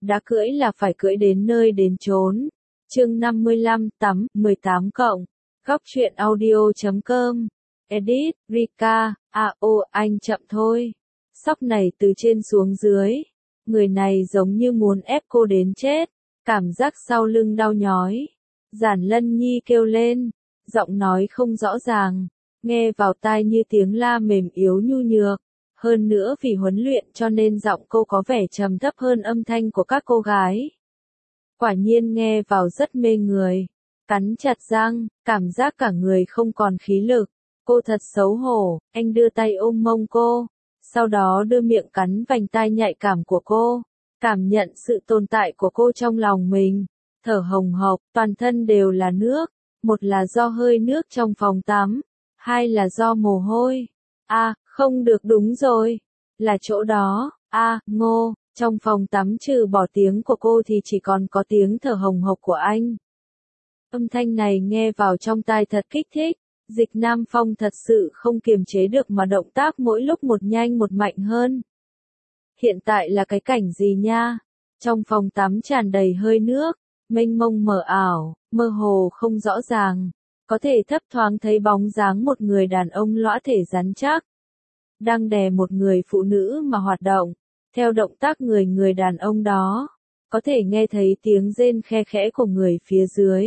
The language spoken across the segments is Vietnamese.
đã cưỡi là phải cưỡi đến nơi đến chốn. Chương 55 tắm 18 cộng. Góc truyện audio.com. Edit, Rika, anh chậm thôi. Sóc này từ trên xuống dưới. Người này giống như muốn ép cô đến chết. Cảm giác sau lưng đau nhói. Giản Lân Nhi kêu lên. Giọng nói không rõ ràng. Nghe vào tai như tiếng la mềm yếu nhu nhược. Hơn nữa vì huấn luyện cho nên giọng cô có vẻ trầm thấp hơn âm thanh của các cô gái. Quả nhiên nghe vào rất mê người. Cắn chặt răng, cảm giác cả người không còn khí lực. Cô thật xấu hổ, anh đưa tay ôm mông cô. Sau đó đưa miệng cắn vành tai nhạy cảm của cô. Cảm nhận sự tồn tại của cô trong lòng mình. Thở hồng hộc, toàn thân đều là nước. Một là do hơi nước trong phòng tắm. Hai là do mồ hôi. Không được đúng rồi. Là chỗ đó. Ngô, trong phòng tắm trừ bỏ tiếng của cô thì chỉ còn có tiếng thở hồng hộc của anh. Âm thanh này nghe vào trong tai thật kích thích. Dịch Nam Phong thật sự không kiềm chế được mà động tác mỗi lúc một nhanh một mạnh hơn. Hiện tại là cái cảnh gì nha? Trong phòng tắm tràn đầy hơi nước, mênh mông mờ ảo, mơ hồ không rõ ràng. Có thể thấp thoáng thấy bóng dáng một người đàn ông lõa thể rắn chắc. Đang đè một người phụ nữ mà hoạt động. Theo động tác người đàn ông đó, có thể nghe thấy tiếng rên khe khẽ của người phía dưới.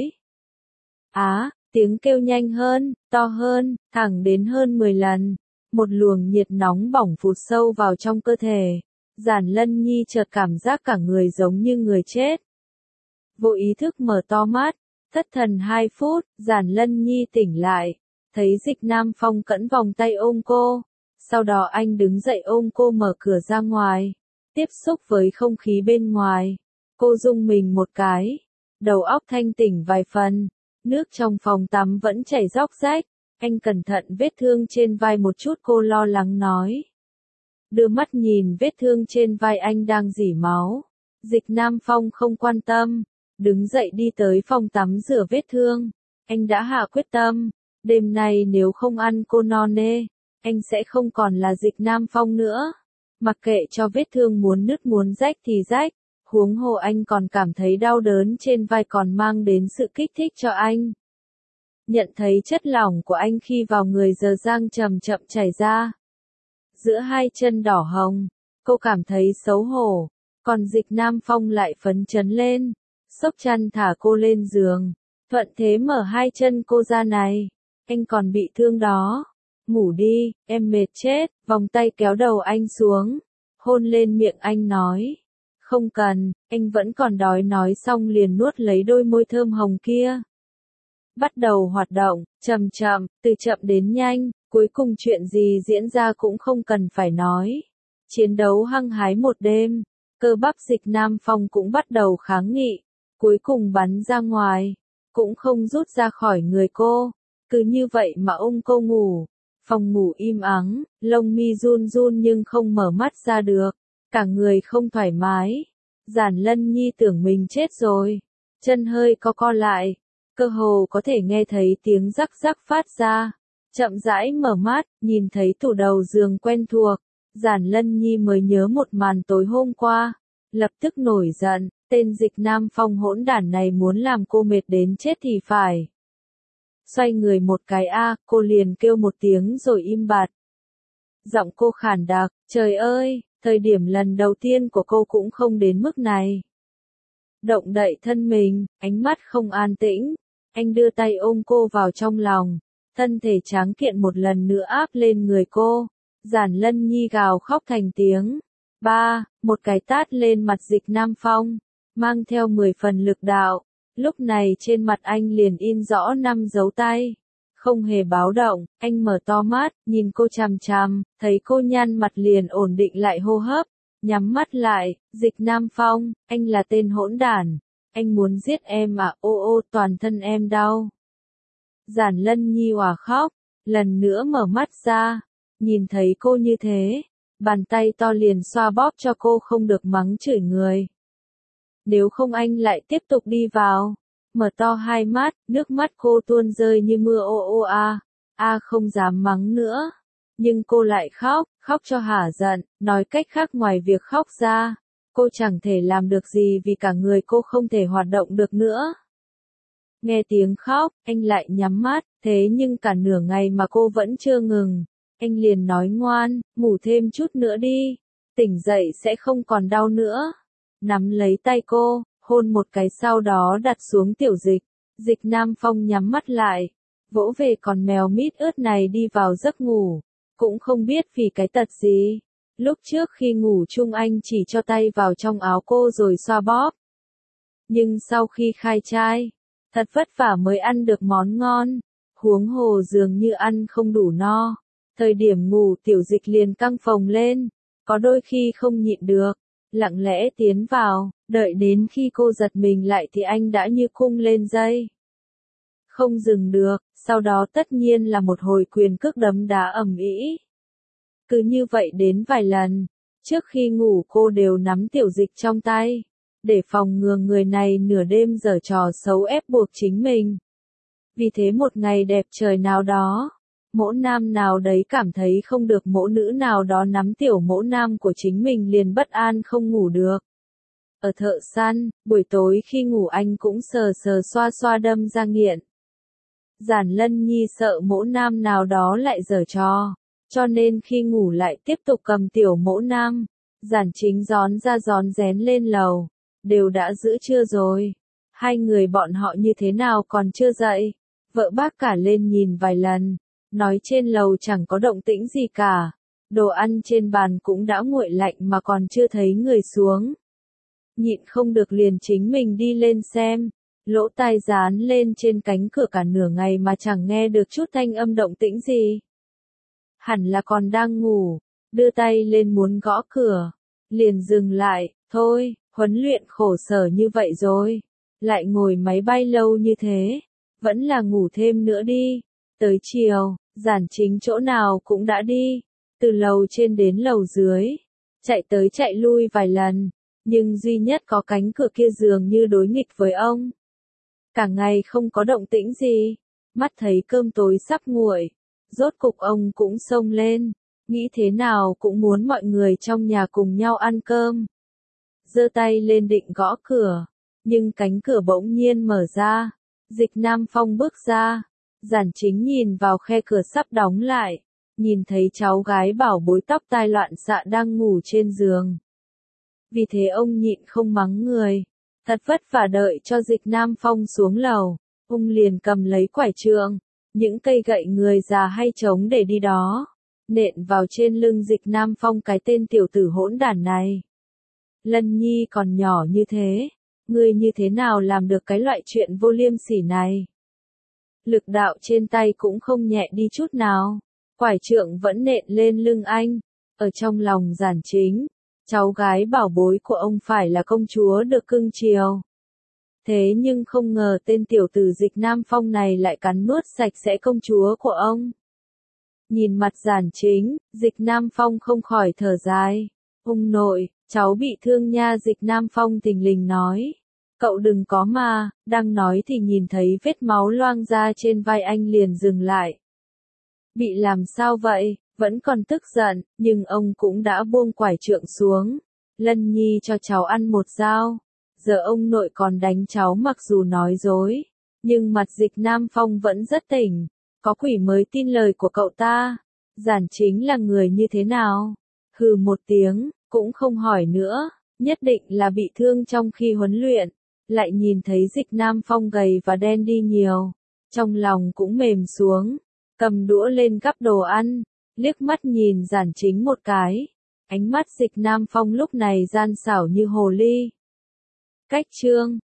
Tiếng kêu nhanh hơn, to hơn, thẳng đến hơn 10 lần. Một luồng nhiệt nóng bỏng phụt sâu vào trong cơ thể. Giản Lân Nhi chợt cảm giác cả người giống như người chết. Vô ý thức mở to mắt, thất thần 2 phút, Giản Lân Nhi tỉnh lại. Thấy Dịch Nam Phong cõng vòng tay ôm cô. Sau đó anh đứng dậy ôm cô mở cửa ra ngoài. Tiếp xúc với không khí bên ngoài. Cô rung mình một cái. Đầu óc thanh tỉnh vài phần. Nước trong phòng tắm vẫn chảy róc rách. Anh cẩn thận vết thương trên vai một chút, cô lo lắng nói. Đưa mắt nhìn vết thương trên vai anh đang rỉ máu. Dịch Nam Phong không quan tâm. Đứng dậy đi tới phòng tắm rửa vết thương. Anh đã hạ quyết tâm. Đêm nay nếu không ăn cô no nê, anh sẽ không còn là Dịch Nam Phong nữa. Mặc kệ cho vết thương muốn nứt muốn rách thì rách. Huống hồ anh còn cảm thấy đau đớn trên vai còn mang đến sự kích thích cho anh. Nhận thấy chất lỏng của anh khi vào người giờ giang chậm chậm chảy ra. Giữa hai chân đỏ hồng, cô cảm thấy xấu hổ. Còn Dịch Nam Phong lại phấn chấn lên. Xốc chăn thả cô lên giường. Thuận thế mở hai chân cô ra này. Anh còn bị thương đó. Ngủ đi, em mệt chết. Vòng tay kéo đầu anh xuống. Hôn lên miệng anh nói. Không cần, anh vẫn còn đói, nói xong liền nuốt lấy đôi môi thơm hồng kia. Bắt đầu hoạt động, chậm chậm, từ chậm đến nhanh, cuối cùng chuyện gì diễn ra cũng không cần phải nói. Chiến đấu hăng hái một đêm, cơ bắp Dịch Nam Phong cũng bắt đầu kháng nghị, cuối cùng bắn ra ngoài, cũng không rút ra khỏi người cô. Cứ như vậy mà ôm cô ngủ. Phòng ngủ im ắng, lông mi run run nhưng không mở mắt ra được. Cả người không thoải mái. Giản Lân Nhi tưởng mình chết rồi. Chân hơi co lại. Cơ hồ có thể nghe thấy tiếng rắc rắc phát ra. Chậm rãi mở mắt, nhìn thấy tủ đầu giường quen thuộc. Giản Lân Nhi mới nhớ một màn tối hôm qua. Lập tức nổi giận, tên Dịch Nam Phong hỗn đản này muốn làm cô mệt đến chết thì phải. Xoay người một cái cô liền kêu một tiếng rồi im bặt. Giọng cô khàn đặc, trời ơi, thời điểm lần đầu tiên của cô cũng không đến mức này. Động đậy thân mình, ánh mắt không an tĩnh, anh đưa tay ôm cô vào trong lòng, thân thể tráng kiện một lần nữa áp lên người cô. Giản Lân Nhi gào khóc thành tiếng. Một cái tát lên mặt Dịch Nam Phong, mang theo 10 phần lực đạo. Lúc này trên mặt anh liền in rõ 5 dấu tay. Không hề báo động, anh mở to mắt, nhìn cô chằm chằm, thấy cô nhăn mặt liền ổn định lại hô hấp, nhắm mắt lại. Dịch Nam Phong, anh là tên hỗn đản, anh muốn giết em à? Toàn thân em đau. Giản Lân Nhi òa khóc, lần nữa mở mắt ra, nhìn thấy cô như thế, bàn tay to liền xoa bóp cho cô không được mắng chửi người. Nếu không anh lại tiếp tục đi vào. Mở to hai mắt, nước mắt cô tuôn rơi như mưa. Không dám mắng nữa. Nhưng cô lại khóc cho hả giận, nói cách khác ngoài việc khóc ra, cô chẳng thể làm được gì vì cả người cô không thể hoạt động được nữa. Nghe tiếng khóc, anh lại nhắm mắt, thế nhưng cả nửa ngày mà cô vẫn chưa ngừng. Anh liền nói ngoan, ngủ thêm chút nữa đi, tỉnh dậy sẽ không còn đau nữa. Nắm lấy tay cô, hôn một cái sau đó đặt xuống Tiểu Dịch. Dịch Nam Phong nhắm mắt lại, vỗ về con mèo mít ướt này đi vào giấc ngủ. Cũng không biết vì cái tật gì. Lúc trước khi ngủ chung anh chỉ cho tay vào trong áo cô rồi xoa bóp. Nhưng sau khi khai trai, thật vất vả mới ăn được món ngon. Huống hồ dường như ăn không đủ no. Thời điểm ngủ Tiểu Dịch liền căng phồng lên. Có đôi khi không nhịn được, lặng lẽ tiến vào, đợi đến khi cô giật mình lại thì anh đã như cung lên dây. Không dừng được, sau đó tất nhiên là một hồi quyền cước đấm đá ầm ĩ. Cứ như vậy đến vài lần, trước khi ngủ cô đều nắm Tiểu Dịch trong tay, để phòng ngừa người này nửa đêm giở trò xấu ép buộc chính mình. Vì thế một ngày đẹp trời nào đó, mỗ nam nào đấy cảm thấy không được mỗ nữ nào đó nắm tiểu mỗ nam của chính mình liền bất an không ngủ được. Ở thợ săn, buổi tối khi ngủ anh cũng sờ sờ xoa xoa đâm ra nghiện. Giản Lân Nhi sợ mỗ nam nào đó lại giở trò, cho nên khi ngủ lại tiếp tục cầm tiểu mỗ nam. Giản Chính gión ra gión rén lên lầu, đều đã giữa trưa rồi, hai người bọn họ như thế nào còn chưa dậy. Vợ bác cả lên nhìn vài lần, nói trên lầu chẳng có động tĩnh gì cả, đồ ăn trên bàn cũng đã nguội lạnh mà còn chưa thấy người xuống. Nhịn không được liền chính mình đi lên xem, lỗ tai dán lên trên cánh cửa cả nửa ngày mà chẳng nghe được chút thanh âm động tĩnh gì. Hẳn là còn đang ngủ, đưa tay lên muốn gõ cửa, liền dừng lại, thôi, huấn luyện khổ sở như vậy rồi, lại ngồi máy bay lâu như thế, vẫn là ngủ thêm nữa đi. Tới chiều, Giản Chính chỗ nào cũng đã đi, từ lầu trên đến lầu dưới, chạy tới chạy lui vài lần, nhưng duy nhất có cánh cửa kia dường như đối nghịch với ông. Cả ngày không có động tĩnh gì, mắt thấy cơm tối sắp nguội, rốt cục ông cũng xông lên, nghĩ thế nào cũng muốn mọi người trong nhà cùng nhau ăn cơm. Giơ tay lên định gõ cửa, nhưng cánh cửa bỗng nhiên mở ra, Dịch Nam Phong bước ra. Giản Chính nhìn vào khe cửa sắp đóng lại, nhìn thấy cháu gái bảo bối tóc tai loạn xạ đang ngủ trên giường. Vì thế ông nhịn không mắng người, thật vất vả đợi cho Dịch Nam Phong xuống lầu, ông liền cầm lấy quải trượng, những cây gậy người già hay trống để đi đó, nện vào trên lưng Dịch Nam Phong cái tên tiểu tử hỗn đản này. Lân Nhi còn nhỏ như thế, ngươi như thế nào làm được cái loại chuyện vô liêm sỉ này? Lực đạo trên tay cũng không nhẹ đi chút nào, quải trượng vẫn nện lên lưng anh. Ở trong lòng Giản Chính, cháu gái bảo bối của ông phải là công chúa được cưng chiều. Thế nhưng không ngờ tên tiểu tử Dịch Nam Phong này lại cắn nuốt sạch sẽ công chúa của ông. Nhìn mặt Giản Chính, Dịch Nam Phong không khỏi thở dài. Ông nội, cháu bị thương nha. Dịch Nam Phong thình lình nói. Cậu đừng có mà, đang nói thì nhìn thấy vết máu loang ra trên vai anh liền dừng lại. Bị làm sao vậy, vẫn còn tức giận, nhưng ông cũng đã buông quải trượng xuống. Lân Nhi cho cháu ăn một dao. Giờ ông nội còn đánh cháu mặc dù nói dối. Nhưng mặt Dịch Nam Phong vẫn rất tỉnh. Có quỷ mới tin lời của cậu ta. Giản Chính là người như thế nào? Hừ một tiếng, cũng không hỏi nữa. Nhất định là bị thương trong khi huấn luyện. Lại nhìn thấy Dịch Nam Phong gầy và đen đi nhiều. Trong lòng cũng mềm xuống. Cầm đũa lên gắp đồ ăn. Liếc mắt nhìn Giản Chính một cái. Ánh mắt Dịch Nam Phong lúc này gian xảo như hồ ly. Cách chương